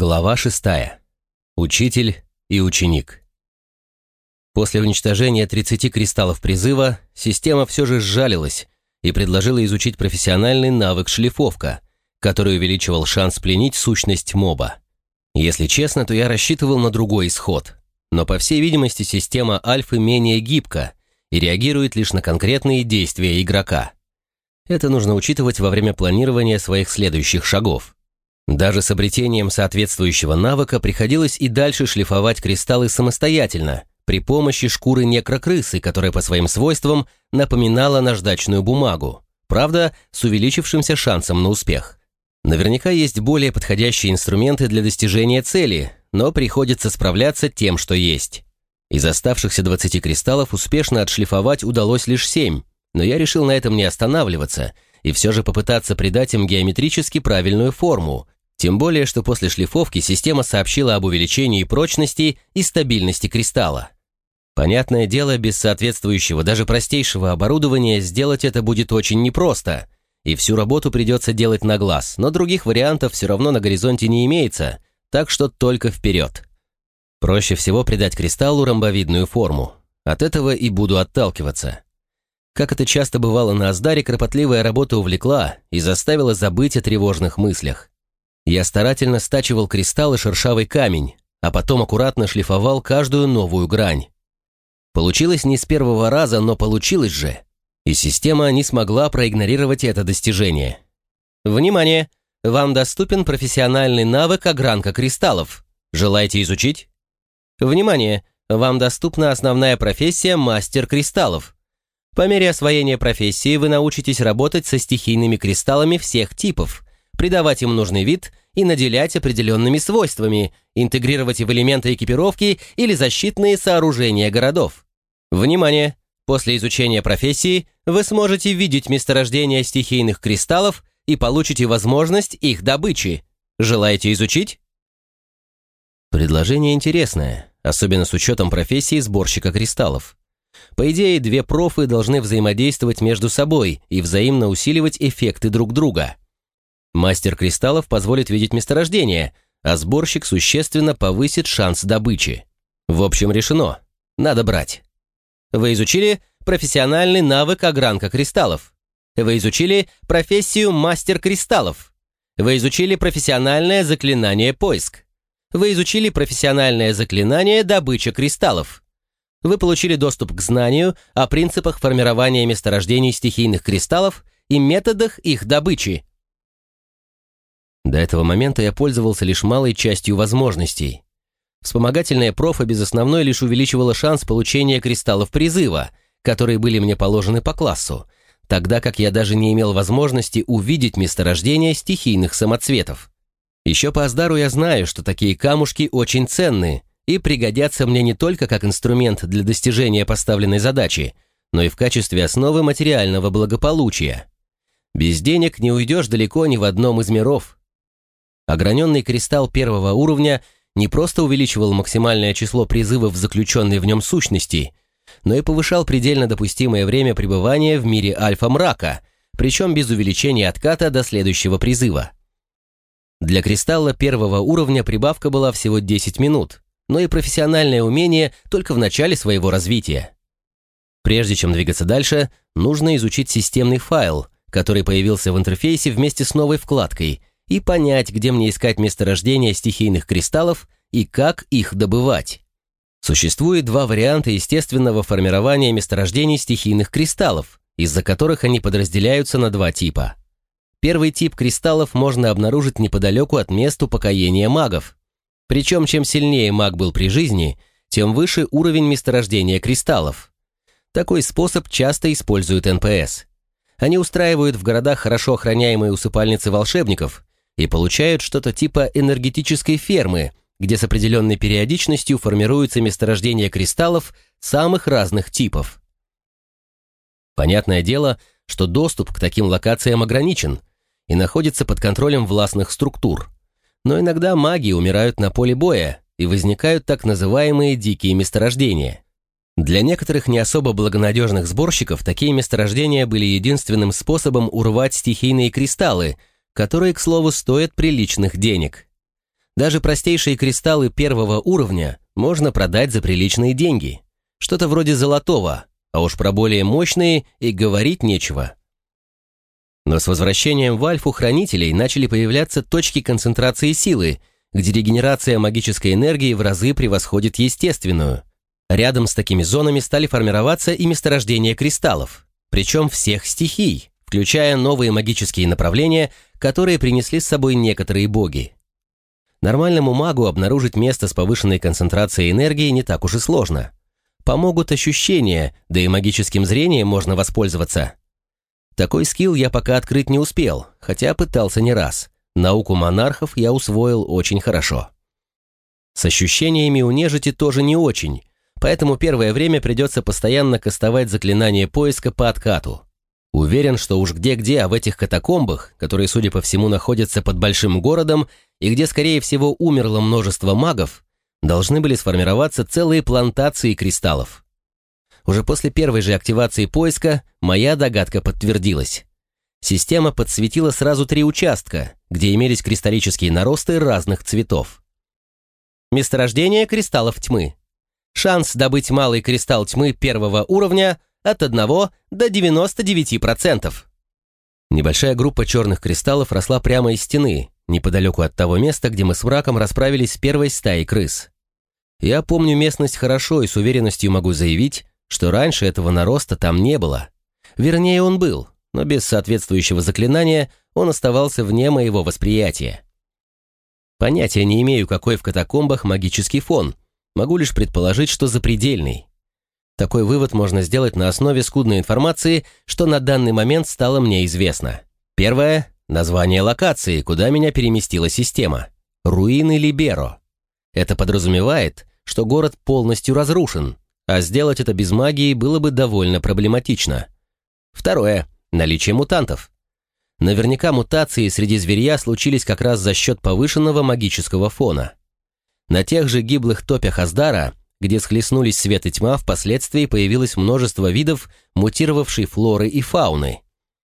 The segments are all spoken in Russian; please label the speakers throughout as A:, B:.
A: Глава 6. Учитель и ученик. После уничтожения 30 кристаллов призыва система все же сжалилась и предложила изучить профессиональный навык шлифовка, который увеличивал шанс пленить сущность моба. Если честно, то я рассчитывал на другой исход, но по всей видимости система альфы менее гибка и реагирует лишь на конкретные действия игрока. Это нужно учитывать во время планирования своих следующих шагов. Даже с обретением соответствующего навыка приходилось и дальше шлифовать кристаллы самостоятельно, при помощи шкуры некрокрысы, которая по своим свойствам напоминала наждачную бумагу, правда, с увеличившимся шансом на успех. Наверняка есть более подходящие инструменты для достижения цели, но приходится справляться тем, что есть. Из оставшихся 20 кристаллов успешно отшлифовать удалось лишь 7, но я решил на этом не останавливаться и все же попытаться придать им геометрически правильную форму, тем более, что после шлифовки система сообщила об увеличении прочности и стабильности кристалла. Понятное дело, без соответствующего, даже простейшего оборудования сделать это будет очень непросто, и всю работу придется делать на глаз, но других вариантов все равно на горизонте не имеется, так что только вперед. Проще всего придать кристаллу ромбовидную форму. От этого и буду отталкиваться. Как это часто бывало на Аздаре, кропотливая работа увлекла и заставила забыть о тревожных мыслях. Я старательно стачивал кристалл и шершавый камень, а потом аккуратно шлифовал каждую новую грань. Получилось не с первого раза, но получилось же, и система не смогла проигнорировать это достижение. Внимание! Вам доступен профессиональный навык огранка кристаллов. Желаете изучить? Внимание! Вам доступна основная профессия мастер кристаллов. По мере освоения профессии вы научитесь работать со стихийными кристаллами всех типов, придавать им нужный вид и наделять определенными свойствами, интегрировать в элементы экипировки или защитные сооружения городов. Внимание! После изучения профессии вы сможете видеть месторождение стихийных кристаллов и получите возможность их добычи. Желаете изучить? Предложение интересное, особенно с учетом профессии сборщика кристаллов. По идее, две профы должны взаимодействовать между собой и взаимно усиливать эффекты друг друга. Мастер кристаллов позволит видеть месторождение, а сборщик существенно повысит шанс добычи. В общем, решено. Надо брать. Вы изучили профессиональный навык огранка кристаллов. Вы изучили профессию мастер кристаллов. Вы изучили профессиональное заклинание поиск. Вы изучили профессиональное заклинание добыча кристаллов. Вы получили доступ к знанию о принципах формирования месторождений стихийных кристаллов и методах их добычи. До этого момента я пользовался лишь малой частью возможностей. Вспомогательная профа без основной лишь увеличивала шанс получения кристаллов призыва, которые были мне положены по классу, тогда как я даже не имел возможности увидеть месторождение стихийных самоцветов. Еще по Аздару я знаю, что такие камушки очень ценны и пригодятся мне не только как инструмент для достижения поставленной задачи, но и в качестве основы материального благополучия. Без денег не уйдешь далеко ни в одном из миров. Ограненный кристалл первого уровня не просто увеличивал максимальное число призывов заключенной в нем сущности, но и повышал предельно допустимое время пребывания в мире альфа-мрака, причем без увеличения отката до следующего призыва. Для кристалла первого уровня прибавка была всего 10 минут, но и профессиональное умение только в начале своего развития. Прежде чем двигаться дальше, нужно изучить системный файл, который появился в интерфейсе вместе с новой вкладкой, и понять, где мне искать месторождения стихийных кристаллов и как их добывать. Существует два варианта естественного формирования месторождений стихийных кристаллов, из-за которых они подразделяются на два типа. Первый тип кристаллов можно обнаружить неподалеку от мест упокоения магов. Причем, чем сильнее маг был при жизни, тем выше уровень месторождения кристаллов. Такой способ часто используют НПС. Они устраивают в городах хорошо охраняемые усыпальницы волшебников и получают что-то типа энергетической фермы, где с определенной периодичностью формируются месторождения кристаллов самых разных типов. Понятное дело, что доступ к таким локациям ограничен и находится под контролем властных структур, но иногда маги умирают на поле боя и возникают так называемые дикие месторождения. Для некоторых не особо благонадежных сборщиков такие месторождения были единственным способом урвать стихийные кристаллы, которые, к слову, стоят приличных денег. Даже простейшие кристаллы первого уровня можно продать за приличные деньги. Что-то вроде золотого, а уж про более мощные и говорить нечего. Но с возвращением в альфу хранителей начали появляться точки концентрации силы, где регенерация магической энергии в разы превосходит естественную. Рядом с такими зонами стали формироваться и месторождения кристаллов, причем всех стихий, включая новые магические направления, которые принесли с собой некоторые боги. Нормальному магу обнаружить место с повышенной концентрацией энергии не так уж и сложно. Помогут ощущения, да и магическим зрением можно воспользоваться. Такой скилл я пока открыть не успел, хотя пытался не раз. Науку монархов я усвоил очень хорошо. С ощущениями у нежити тоже не очень, поэтому первое время придется постоянно кастовать заклинание поиска по откату. Уверен, что уж где-где, а в этих катакомбах, которые, судя по всему, находятся под большим городом и где, скорее всего, умерло множество магов, должны были сформироваться целые плантации кристаллов. Уже после первой же активации поиска моя догадка подтвердилась. Система подсветила сразу 3 участка, где имелись кристаллические наросты разных цветов. Месторождение кристаллов тьмы. Шанс добыть малый кристалл тьмы первого уровня от 1 до 99%. Небольшая группа черных кристаллов росла прямо из стены, неподалеку от того места, где мы с мраком расправились с первой стаей крыс. Я помню местность хорошо и с уверенностью могу заявить, что раньше этого нароста там не было. Вернее, он был, но без соответствующего заклинания он оставался вне моего восприятия. Понятия не имею, какой в катакомбах магический фон, могу лишь предположить, что запредельный. Такой вывод можно сделать на основе скудной информации, что на данный момент стало мне известно. Первое – название локации, куда меня переместила система. Руины Либеро. Это подразумевает, что город полностью разрушен, а сделать это без магии было бы довольно проблематично. Второе – наличие мутантов. Наверняка мутации среди зверья случились как раз за счет повышенного магического фона. На тех же гиблых топях Аздара, где схлестнулись свет и тьма, впоследствии появилось множество видов мутировавшей флоры и фауны.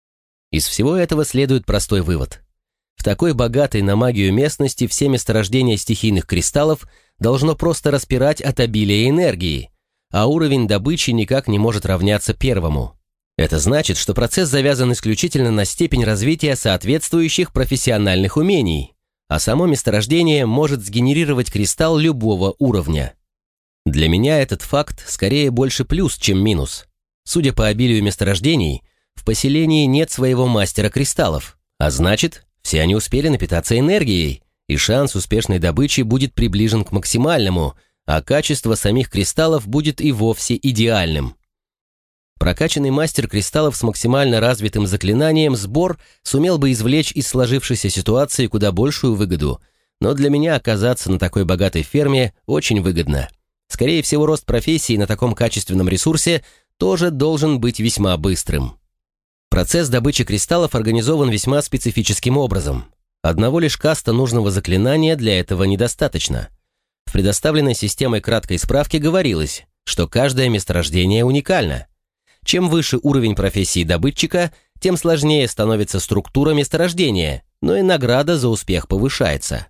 A: Из всего этого следует простой вывод. В такой богатой на магию местности все месторождения стихийных кристаллов должно просто распирать от обилия энергии, а уровень добычи никак не может равняться первому. Это значит, что процесс завязан исключительно на степень развития соответствующих профессиональных умений, а само месторождение может сгенерировать кристалл любого уровня. Для меня этот факт скорее больше плюс, чем минус. Судя по обилию месторождений, в поселении нет своего мастера кристаллов, а значит, все они успели напитаться энергией, и шанс успешной добычи будет приближен к максимальному, а качество самих кристаллов будет и вовсе идеальным. Прокачанный мастер кристаллов с максимально развитым заклинанием «Сбор» сумел бы извлечь из сложившейся ситуации куда большую выгоду, но для меня оказаться на такой богатой ферме очень выгодно. Скорее всего, рост профессии на таком качественном ресурсе тоже должен быть весьма быстрым. Процесс добычи кристаллов организован весьма специфическим образом. Одного лишь каста нужного заклинания для этого недостаточно. В предоставленной системой краткой справки говорилось, что каждое месторождение уникально. Чем выше уровень профессии добытчика, тем сложнее становится структура месторождения, но и награда за успех повышается.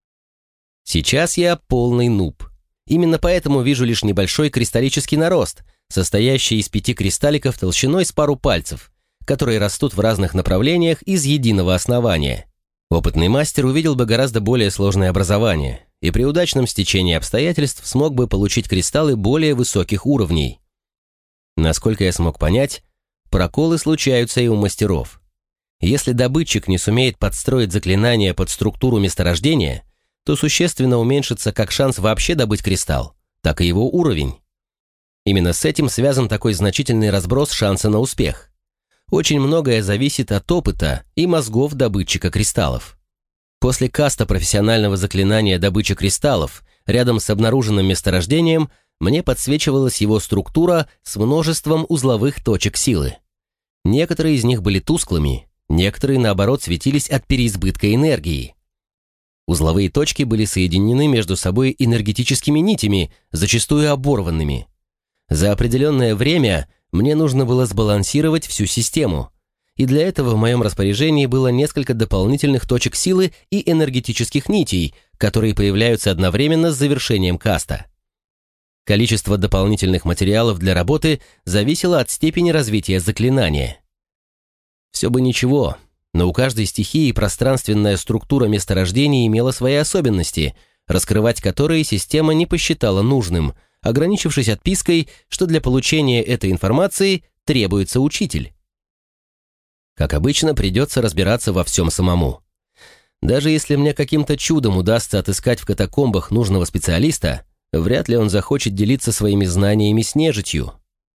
A: Сейчас я полный нуб. Именно поэтому вижу лишь небольшой кристаллический нарост, состоящий из 5 кристалликов толщиной с пару пальцев, которые растут в разных направлениях из единого основания. Опытный мастер увидел бы гораздо более сложное образование и при удачном стечении обстоятельств смог бы получить кристаллы более высоких уровней. Насколько я смог понять, проколы случаются и у мастеров. Если добытчик не сумеет подстроить заклинание под структуру месторождения, то существенно уменьшится как шанс вообще добыть кристалл, так и его уровень. Именно с этим связан такой значительный разброс шанса на успех. Очень многое зависит от опыта и мозгов добытчика кристаллов. После каста профессионального заклинания добычи кристаллов рядом с обнаруженным месторождением мне подсвечивалась его структура с множеством узловых точек силы. Некоторые из них были тусклыми, некоторые, наоборот, светились от переизбытка энергии. Узловые точки были соединены между собой энергетическими нитями, зачастую оборванными. За определенное время мне нужно было сбалансировать всю систему, и для этого в моем распоряжении было несколько дополнительных точек силы и энергетических нитей, которые появляются одновременно с завершением каста. Количество дополнительных материалов для работы зависело от степени развития заклинания. Все бы ничего, но у каждой стихии пространственная структура месторождений имела свои особенности, раскрывать которые система не посчитала нужным, ограничившись отпиской, что для получения этой информации требуется учитель. Как обычно, придется разбираться во всем самому. Даже если мне каким-то чудом удастся отыскать в катакомбах нужного специалиста, вряд ли он захочет делиться своими знаниями с нежитью.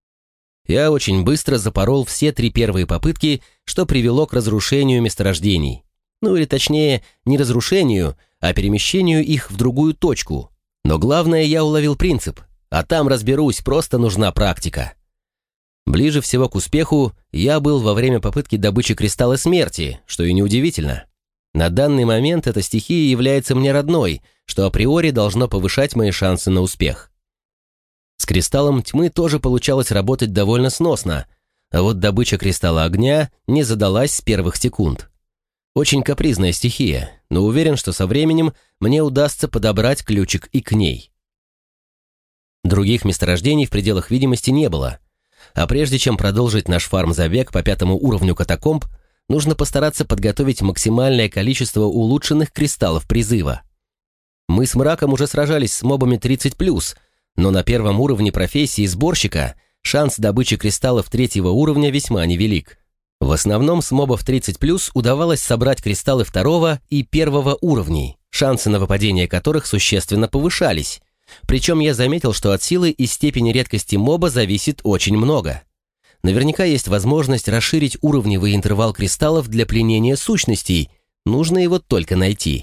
A: Я очень быстро запорол все 3 первые попытки, что привело к разрушению месторождений. Ну или точнее, не разрушению, а перемещению их в другую точку. Но главное, я уловил принцип, а там разберусь, просто нужна практика. Ближе всего к успеху я был во время попытки добычи кристалла смерти, что и неудивительно. На данный момент эта стихия является мне родной, что априори должно повышать мои шансы на успех. С кристаллом тьмы тоже получалось работать довольно сносно, а вот добыча кристалла огня не задалась с первых секунд. Очень капризная стихия, но уверен, что со временем мне удастся подобрать ключик и к ней. Других месторождений в пределах видимости не было, а прежде чем продолжить наш фарм-забег по 5 уровню катакомб, нужно постараться подготовить максимальное количество улучшенных кристаллов призыва. Мы с Мраком уже сражались с мобами 30+, но на 1 уровне профессии сборщика шанс добычи кристаллов 3 уровня весьма невелик. В основном с мобов 30+, удавалось собрать кристаллы 2 и 1 уровней, шансы на выпадение которых существенно повышались. Причем я заметил, что от силы и степени редкости моба зависит очень много. Наверняка есть возможность расширить уровневый интервал кристаллов для пленения сущностей, нужно его только найти.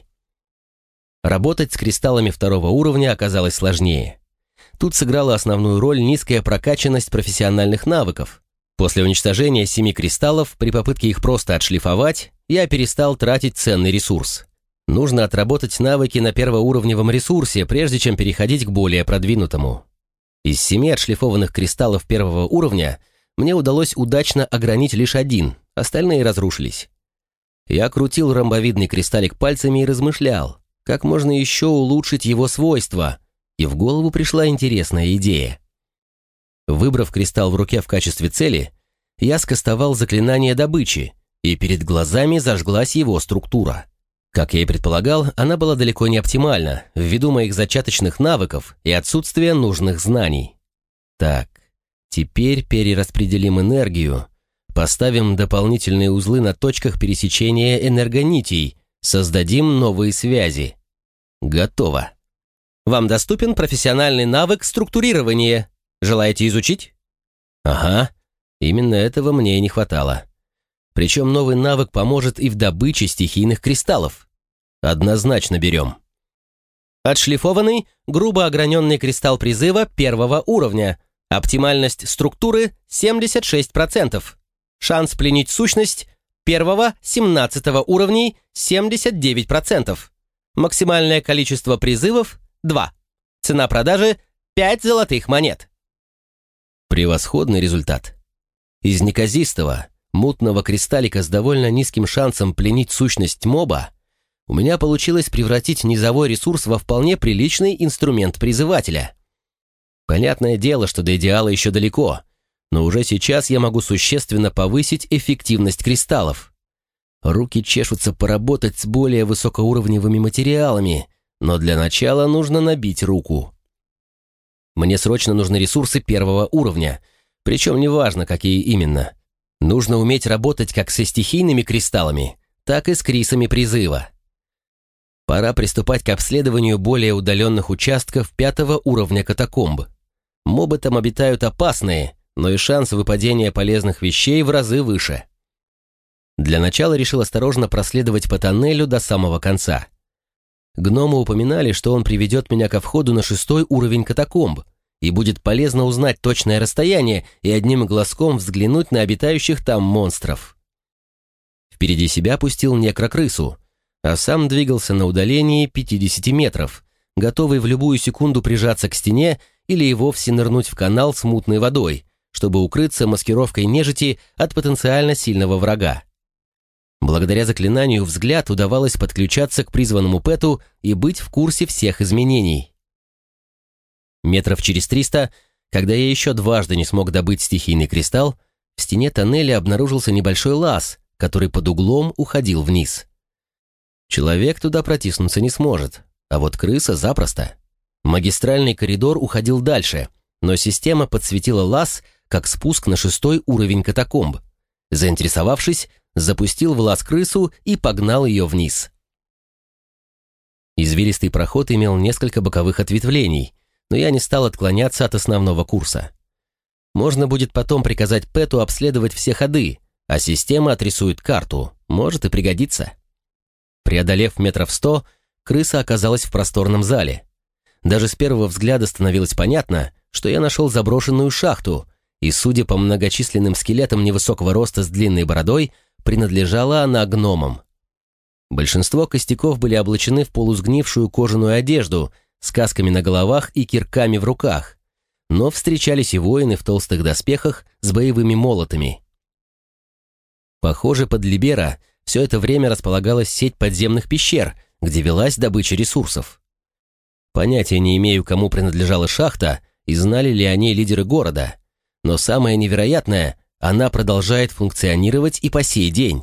A: Работать с кристаллами 2 уровня оказалось сложнее. Тут сыграла основную роль низкая прокачанность профессиональных навыков. После уничтожения 7 кристаллов, при попытке их просто отшлифовать, я перестал тратить ценный ресурс. Нужно отработать навыки на 1-уровневом ресурсе, прежде чем переходить к более продвинутому. Из 7 отшлифованных кристаллов 1 уровня мне удалось удачно огранить лишь 1, остальные разрушились. Я крутил ромбовидный кристаллик пальцами и размышлял, как можно еще улучшить его свойства, и в голову пришла интересная идея. Выбрав кристалл в руке в качестве цели, я скастовал заклинание добычи, и перед глазами зажглась его структура. Как я и предполагал, она была далеко не оптимальна, ввиду моих зачаточных навыков и отсутствия нужных знаний. Так, теперь перераспределим энергию, поставим дополнительные узлы на точках пересечения энергонитей, создадим новые связи. Готово. Вам доступен профессиональный навык структурирования. Желаете изучить? Ага, именно этого мне и не хватало. Причем новый навык поможет и в добыче стихийных кристаллов. Однозначно берем. Отшлифованный, грубо ограненный кристалл призыва 1 уровня. Оптимальность структуры 76%. Шанс пленить сущность 1-17 уровней 79%. Максимальное количество призывов 2. Цена продажи 5 золотых монет. Превосходный результат. Из неказистого, мутного кристаллика с довольно низким шансом пленить сущность моба у меня получилось превратить низовой ресурс во вполне приличный инструмент призывателя. Понятное дело, что до идеала еще далеко, но уже сейчас я могу существенно повысить эффективность кристаллов. Руки чешутся поработать с более высокоуровневыми материалами, но для начала нужно набить руку. Мне срочно нужны ресурсы 1 уровня, причем неважно, какие именно. Нужно уметь работать как со стихийными кристаллами, так и с крисами призыва. Пора приступать к обследованию более удаленных участков 5 уровня катакомб. Мобы там обитают опасные, но и шанс выпадения полезных вещей в разы выше. Для начала решил осторожно проследовать по тоннелю до самого конца. Гномы упоминали, что он приведет меня ко входу на 6 уровень катакомб, и будет полезно узнать точное расстояние и одним глазком взглянуть на обитающих там монстров. Впереди себя пустил некрокрысу, а сам двигался на удалении 50 метров, готовый в любую секунду прижаться к стене или и вовсе нырнуть в канал с мутной водой, чтобы укрыться маскировкой нежити от потенциально сильного врага. Благодаря заклинанию «Взгляд» удавалось подключаться к призванному Пэту и быть в курсе всех изменений. Метров через 300, когда я еще дважды не смог добыть стихийный кристалл, в стене тоннеля обнаружился небольшой лаз, который под углом уходил вниз. Человек туда протиснуться не сможет, а вот крыса запросто. Магистральный коридор уходил дальше, но система подсветила лаз как спуск на 6-й уровень катакомб. Заинтересовавшись, запустил в лаз крысу и погнал ее вниз. Извилистый проход имел несколько боковых ответвлений, но я не стал отклоняться от основного курса. Можно будет потом приказать Пэту обследовать все ходы, а система отрисует карту, может и пригодится. Преодолев метров 100, крыса оказалась в просторном зале. Даже с первого взгляда становилось понятно, что я нашел заброшенную шахту, и, судя по многочисленным скелетам невысокого роста с длинной бородой, принадлежала она гномам. Большинство костяков были облачены в полусгнившую кожаную одежду с касками на головах и кирками в руках, но встречались и воины в толстых доспехах с боевыми молотами. Похоже, под Либера все это время располагалась сеть подземных пещер, где велась добыча ресурсов. Понятия не имею, кому принадлежала шахта и знали ли о ней лидеры города, но самое невероятное, она продолжает функционировать и по сей день.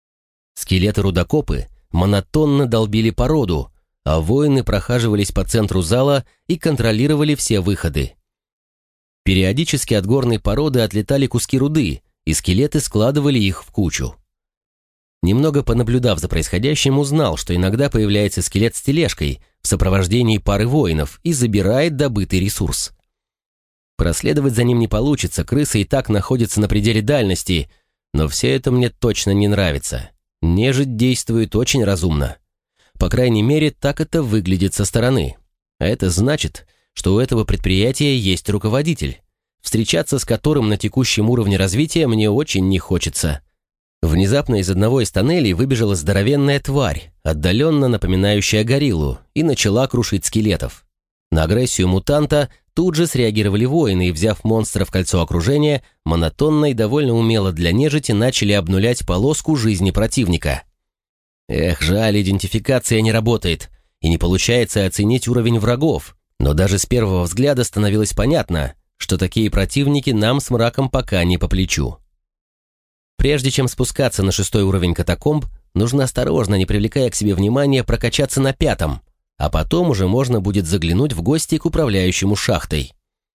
A: Скелеты-рудокопы монотонно долбили породу, а воины прохаживались по центру зала и контролировали все выходы. Периодически от горной породы отлетали куски руды, и скелеты складывали их в кучу. Немного понаблюдав за происходящим, узнал, что иногда появляется скелет с тележкой в сопровождении пары воинов и забирает добытый ресурс. Проследовать за ним не получится, крыса и так находится на пределе дальности, но все это мне точно не нравится. Нежить действует очень разумно. По крайней мере, так это выглядит со стороны. А это значит, что у этого предприятия есть руководитель, встречаться с которым на текущем уровне развития мне очень не хочется. Внезапно из одного из тоннелей выбежала здоровенная тварь, отдаленно напоминающая гориллу, и начала крушить скелетов. На агрессию мутанта тут же среагировали воины и, взяв монстра в кольцо окружения, монотонно и довольно умело для нежити начали обнулять полоску жизни противника. Эх, жаль, идентификация не работает, и не получается оценить уровень врагов, но даже с первого взгляда становилось понятно, что такие противники нам с мраком пока не по плечу. Прежде чем спускаться на 6-й уровень катакомб, нужно осторожно, не привлекая к себе внимания, прокачаться на 5-м, а потом уже можно будет заглянуть в гости к управляющему шахтой.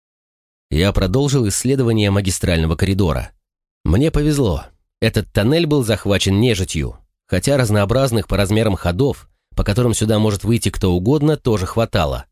A: Я продолжил исследование магистрального коридора. Мне повезло. Этот тоннель был захвачен нежитью, хотя разнообразных по размерам ходов, по которым сюда может выйти кто угодно, тоже хватало.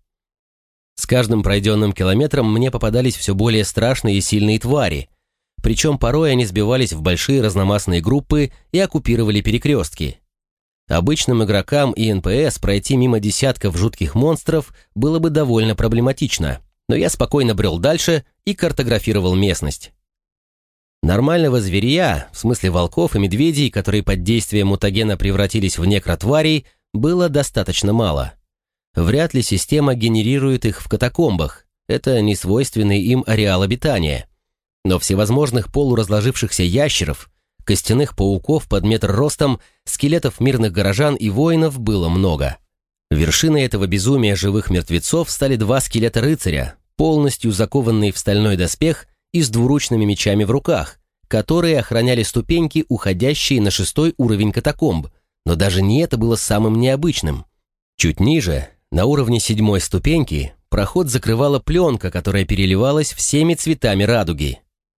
A: С каждым пройденным километром мне попадались все более страшные и сильные твари, причем порой они сбивались в большие разномастные группы и оккупировали перекрестки. Обычным игрокам и НПС пройти мимо десятков жутких монстров было бы довольно проблематично, но я спокойно брел дальше и картографировал местность. Нормального зверья, в смысле волков и медведей, которые под действием мутагена превратились в некротварей, было достаточно мало. Вряд ли система генерирует их в катакомбах, это не свойственный им ареал обитания. Но всевозможных полуразложившихся ящеров, костяных пауков под метр ростом, скелетов мирных горожан и воинов было много. Вершиной этого безумия живых мертвецов стали 2 скелета-рыцаря, полностью закованные в стальной доспех и с двуручными мечами в руках, которые охраняли ступеньки, уходящие на 6-й уровень катакомб, но даже не это было самым необычным. Чуть ниже, на уровне 7-й ступеньки, проход закрывала пленка, которая переливалась всеми цветами радуги.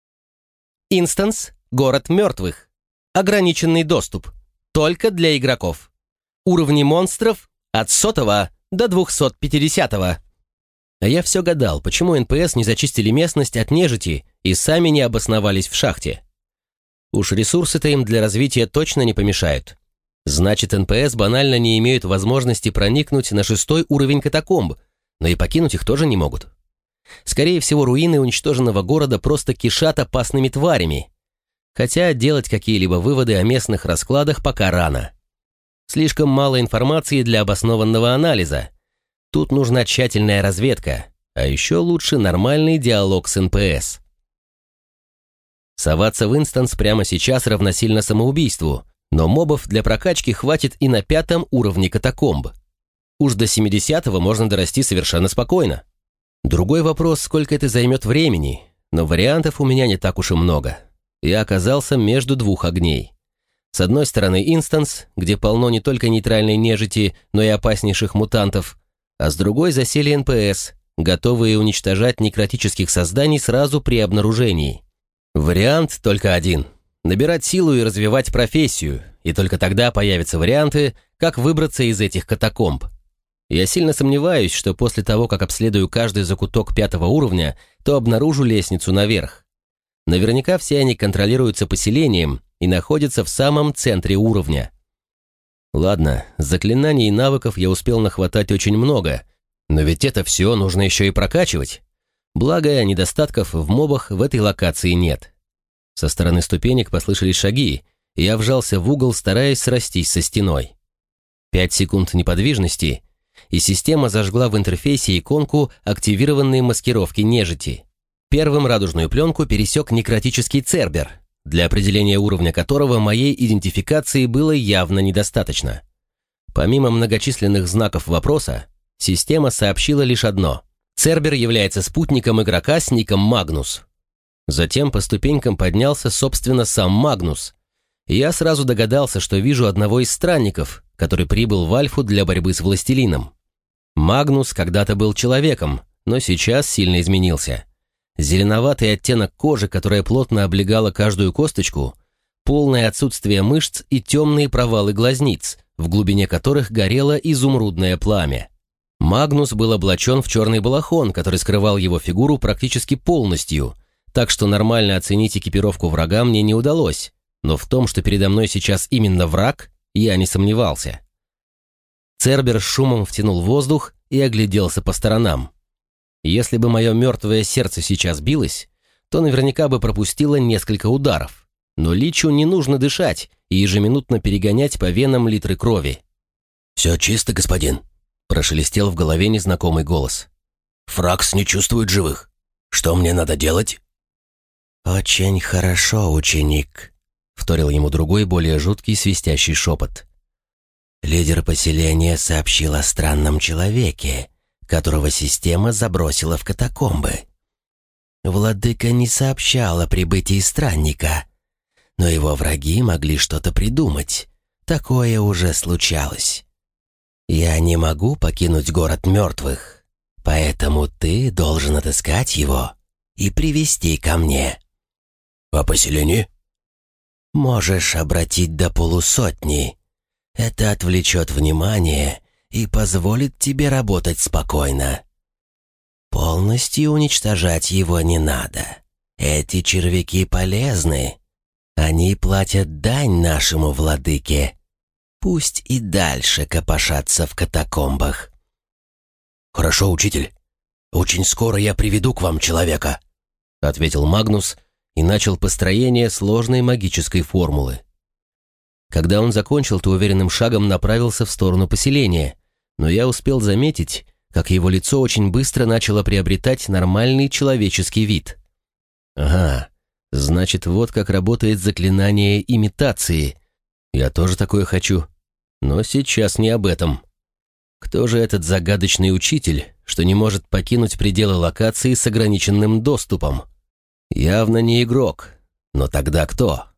A: Инстанс «Город мертвых». Ограниченный доступ. Только для игроков. Уровни монстров от 100 до 250. А я все гадал, почему НПС не зачистили местность от нежити и сами не обосновались в шахте. Уж ресурсы-то им для развития точно не помешают. Значит, НПС банально не имеют возможности проникнуть на 6-й уровень катакомб, но и покинуть их тоже не могут. Скорее всего, руины уничтоженного города просто кишат опасными тварями. Хотя делать какие-либо выводы о местных раскладах пока рано. Слишком мало информации для обоснованного анализа. Тут нужна тщательная разведка, а еще лучше нормальный диалог с НПС. Соваться в инстанс прямо сейчас равносильно самоубийству, но мобов для прокачки хватит и на 5-м уровне катакомб. Уж до 70-го можно дорасти совершенно спокойно. Другой вопрос, сколько это займет времени, но вариантов у меня не так уж и много. Я оказался между двух огней. С одной стороны инстанс, где полно не только нейтральной нежити, но и опаснейших мутантов, а с другой засели НПС, готовые уничтожать некротических созданий сразу при обнаружении. Вариант только один – набирать силу и развивать профессию, и только тогда появятся варианты, как выбраться из этих катакомб. Я сильно сомневаюсь, что после того, как обследую каждый закуток 5-го уровня, то обнаружу лестницу наверх. Наверняка все они контролируются поселением и находятся в самом центре уровня. Ладно, заклинаний и навыков я успел нахватать очень много, но ведь это все нужно еще и прокачивать. Благо, недостатков в мобах в этой локации нет. Со стороны ступенек послышались шаги, и я вжался в угол, стараясь срастись со стеной. 5 секунд неподвижности, и система зажгла в интерфейсе иконку активированной маскировки нежити. Первым радужную пленку пересек некротический цербер, для определения уровня которого моей идентификации было явно недостаточно. Помимо многочисленных знаков вопроса, система сообщила лишь одно: Цербер является спутником игрока с ником Магнус. Затем по ступенькам поднялся, собственно, сам Магнус. И я сразу догадался, что вижу одного из странников, который прибыл в Альфу для борьбы с Властелином. Магнус когда-то был человеком, но сейчас сильно изменился. Зеленоватый оттенок кожи, которая плотно облегала каждую косточку, полное отсутствие мышц и темные провалы глазниц, в глубине которых горело изумрудное пламя. Магнус был облачен в черный балахон, который скрывал его фигуру практически полностью, так что нормально оценить экипировку врага мне не удалось, но в том, что передо мной сейчас именно враг, я не сомневался. Цербер с шумом втянул воздух и огляделся по сторонам. Если бы мое мертвое сердце сейчас билось, то наверняка бы пропустило несколько ударов, но Личу не нужно дышать и ежеминутно перегонять по венам литры крови.
B: «Все чисто, господин», —
A: прошелестел в голове незнакомый голос.
B: «Фракс не чувствует живых. Что мне надо делать?»
A: «Очень хорошо, ученик», — вторил ему другой, более жуткий свистящий шепот. «Лидер поселения сообщил о странном человеке, которого система забросила в катакомбы. Владыка не сообщал о прибытии странника, но его враги могли что-то придумать. Такое уже случалось. Я не могу покинуть город мертвых, поэтому ты должен отыскать его и привести ко мне».
B: «А поселение?»
A: «Можешь обратить до 50. Это отвлечет внимание и позволит тебе работать спокойно. Полностью уничтожать его не надо. Эти червяки полезны. Они платят дань нашему владыке. Пусть и дальше копошатся в катакомбах».
B: «Хорошо, учитель. Очень скоро я приведу к вам человека»,
A: — ответил Магнус и начал построение сложной магической формулы. Когда он закончил, то уверенным шагом направился в сторону поселения, но я успел заметить, как его лицо очень быстро начало приобретать нормальный человеческий вид. Ага, значит, вот как работает заклинание имитации. Я тоже такое хочу, но сейчас не об этом. Кто же этот загадочный учитель, что не может покинуть пределы локации с ограниченным доступом? Явно не игрок, но тогда кто?